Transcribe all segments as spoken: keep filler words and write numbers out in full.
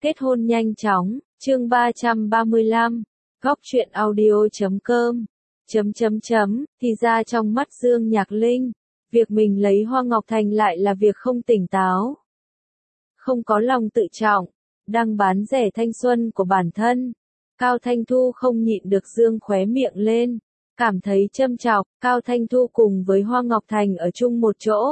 Kết hôn nhanh chóng, chương ba trăm ba mươi lăm, góc truyện audio chấm com, chấm chấm chấm, thì ra trong mắt Dương Nhạc Linh, việc mình lấy Hoa Ngọc Thành lại là việc không tỉnh táo. Không có lòng tự trọng, đang bán rẻ thanh xuân của bản thân. Cao Thanh Thu không nhịn được dương khóe miệng lên, cảm thấy châm chọc, Cao Thanh Thu cùng với Hoa Ngọc Thành ở chung một chỗ.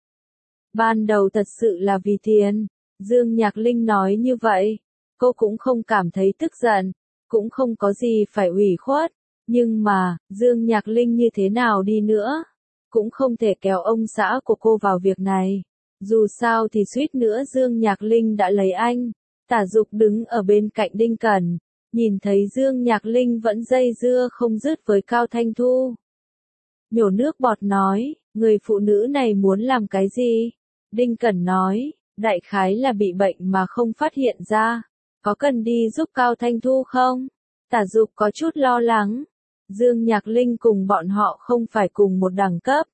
Ban đầu thật sự là vì tiền, Dương Nhạc Linh nói như vậy, cô cũng không cảm thấy tức giận, cũng không có gì phải ủy khuất, nhưng mà, Dương Nhạc Linh như thế nào đi nữa, cũng không thể kéo ông xã của cô vào việc này. Dù sao thì suýt nữa Dương Nhạc Linh đã lấy anh. Tả Dục đứng ở bên cạnh Đinh Cẩn, nhìn thấy Dương Nhạc Linh vẫn dây dưa không dứt với Cao Thanh Thu. Nhổ nước bọt nói, người phụ nữ này muốn làm cái gì? Đinh Cẩn nói, đại khái là bị bệnh mà không phát hiện ra. Có cần đi giúp Cao Thanh Thu không? Tả Dục có chút lo lắng. Dương Nhạc Linh cùng bọn họ không phải cùng một đẳng cấp.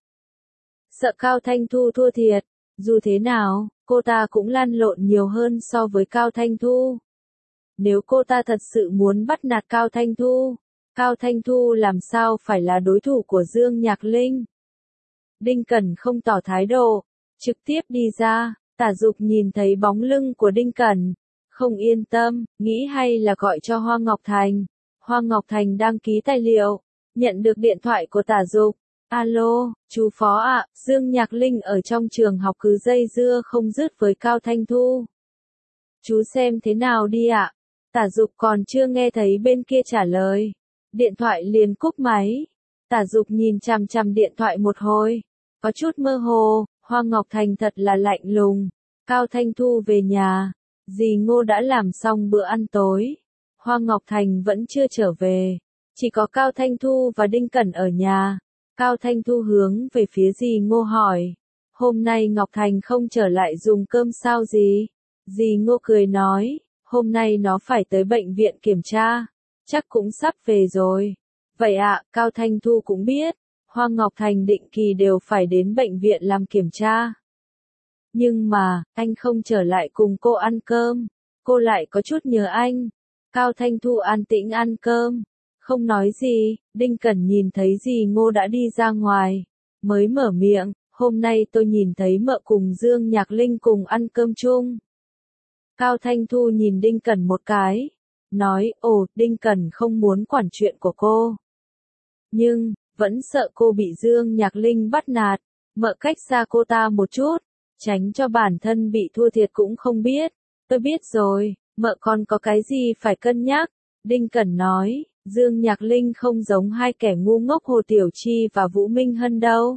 Sợ Cao Thanh Thu thua thiệt. Dù thế nào, cô ta cũng lăn lộn nhiều hơn so với Cao Thanh Thu. Nếu cô ta thật sự muốn bắt nạt Cao Thanh Thu, Cao Thanh Thu làm sao phải là đối thủ của Dương Nhạc Linh? Đinh Cẩn không tỏ thái độ, trực tiếp đi ra. Tả Dục nhìn thấy bóng lưng của Đinh Cẩn, không yên tâm, nghĩ hay là gọi cho Hoa Ngọc Thành. Hoa Ngọc Thành đang ký tài liệu, nhận được điện thoại của Tả Dục. Alo, chú Phó ạ, Dương Nhạc Linh ở trong trường học cứ dây dưa không dứt với Cao Thanh Thu. Chú xem thế nào đi ạ. Tả Dục còn chưa nghe thấy bên kia trả lời. Điện thoại liền cúp máy. Tả Dục nhìn chằm chằm điện thoại một hồi. Có chút mơ hồ, Hoa Ngọc Thành thật là lạnh lùng. Cao Thanh Thu về nhà. Dì Ngô đã làm xong bữa ăn tối. Hoa Ngọc Thành vẫn chưa trở về. Chỉ có Cao Thanh Thu và Đinh Cẩn ở nhà. Cao Thanh Thu hướng về phía dì Ngô hỏi. Hôm nay Ngọc Thành không trở lại dùng cơm sao gì? Dì Ngô cười nói. Hôm nay nó phải tới bệnh viện kiểm tra. Chắc cũng sắp về rồi. Vậy ạ, à, Cao Thanh Thu cũng biết. Hoa Ngọc Thành định kỳ đều phải đến bệnh viện làm kiểm tra. Nhưng mà, anh không trở lại cùng cô ăn cơm. Cô lại có chút nhớ anh. Cao Thanh Thu an tĩnh ăn cơm. Không nói gì, Đinh Cẩn nhìn thấy dì Ngô đã đi ra ngoài. Mới mở miệng, hôm nay tôi nhìn thấy mợ cùng Dương Nhạc Linh cùng ăn cơm chung. Cao Thanh Thu nhìn Đinh Cẩn một cái. Nói, ồ, Đinh Cẩn không muốn quản chuyện của cô. Nhưng, vẫn sợ cô bị Dương Nhạc Linh bắt nạt. Mợ cách xa cô ta một chút. Tránh cho bản thân bị thua thiệt cũng không biết. Tôi biết rồi, mợ còn có cái gì phải cân nhắc. Đinh Cẩn nói. Dương Nhạc Linh không giống hai kẻ ngu ngốc Hồ Tiểu Chi và Vũ Minh Hân đâu.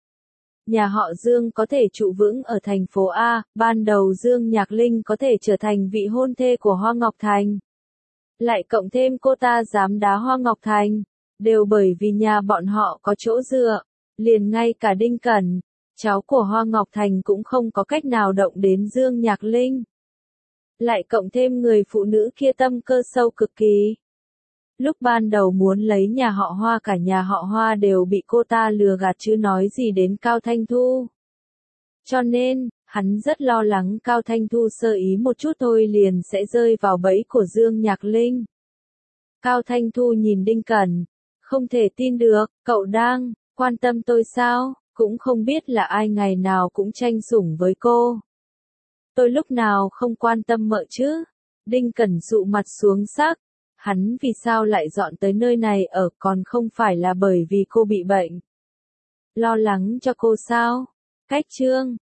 Nhà họ Dương có thể trụ vững ở thành phố A, ban đầu Dương Nhạc Linh có thể trở thành vị hôn thê của Hoa Ngọc Thành. Lại cộng thêm cô ta dám đá Hoa Ngọc Thành, đều bởi vì nhà bọn họ có chỗ dựa, liền ngay cả Đinh Cẩn, cháu của Hoa Ngọc Thành cũng không có cách nào động đến Dương Nhạc Linh. Lại cộng thêm người phụ nữ kia tâm cơ sâu cực kỳ. Lúc ban đầu muốn lấy nhà họ Hoa cả nhà họ Hoa đều bị cô ta lừa gạt chứ nói gì đến Cao Thanh Thu. Cho nên, hắn rất lo lắng Cao Thanh Thu sơ ý một chút thôi liền sẽ rơi vào bẫy của Dương Nhạc Linh. Cao Thanh Thu nhìn Đinh Cẩn, không thể tin được, cậu đang quan tâm tôi sao, cũng không biết là ai ngày nào cũng tranh sủng với cô. Tôi lúc nào không quan tâm mợ chứ? Đinh Cẩn dụ mặt xuống sắc. Hắn vì sao lại dọn tới nơi này ở còn không phải là bởi vì cô bị bệnh. Lo lắng cho cô sao? Cách chương